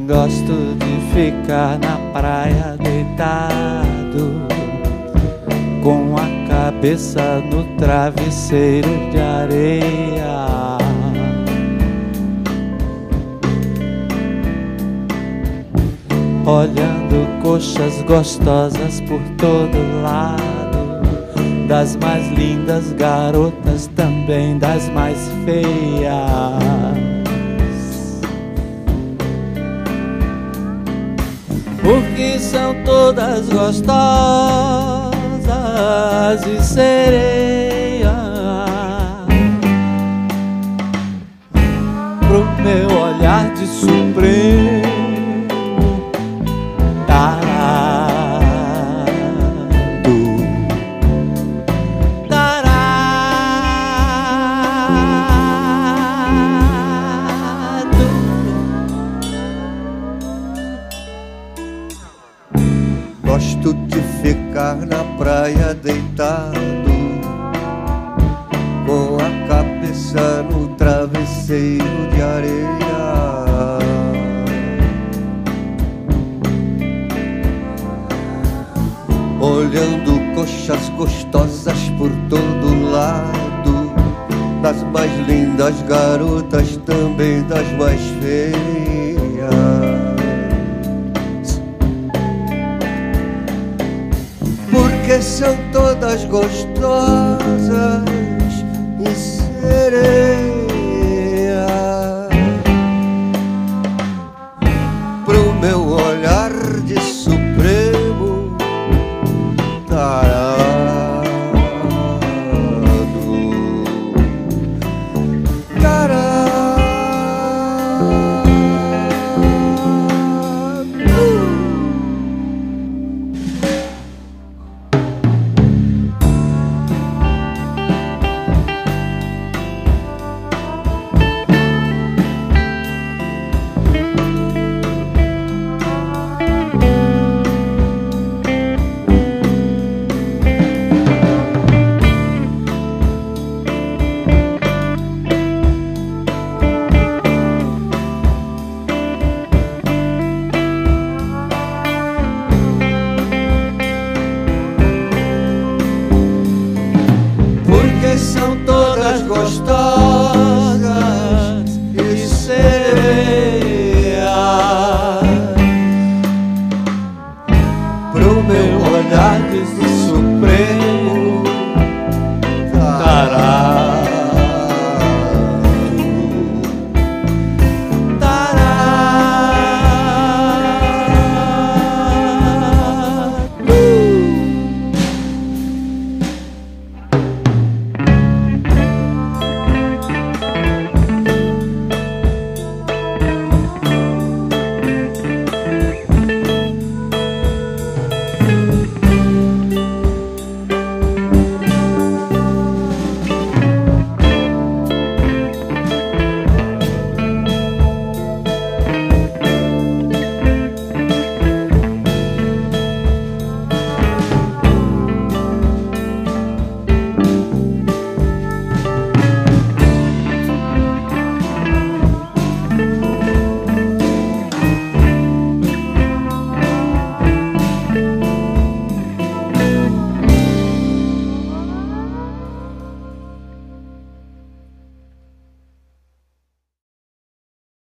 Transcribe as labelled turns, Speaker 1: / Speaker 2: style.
Speaker 1: Gosto de ficar na praia deitado, com a cabeça no travesseiro de areia. Olhando coxas gostosas por todo lado, das mais lindas garotas, também das mais feias. Porque são todas gostosas e sereias pro meu olhar de supremo tarado.
Speaker 2: Gosto de ficar na praia deitado, com a cabeça no travesseiro de areia. Olhando coxas gostosas por todo lado, das mais lindas garotas, também das mais feias. Porque são todas gostosas e sereias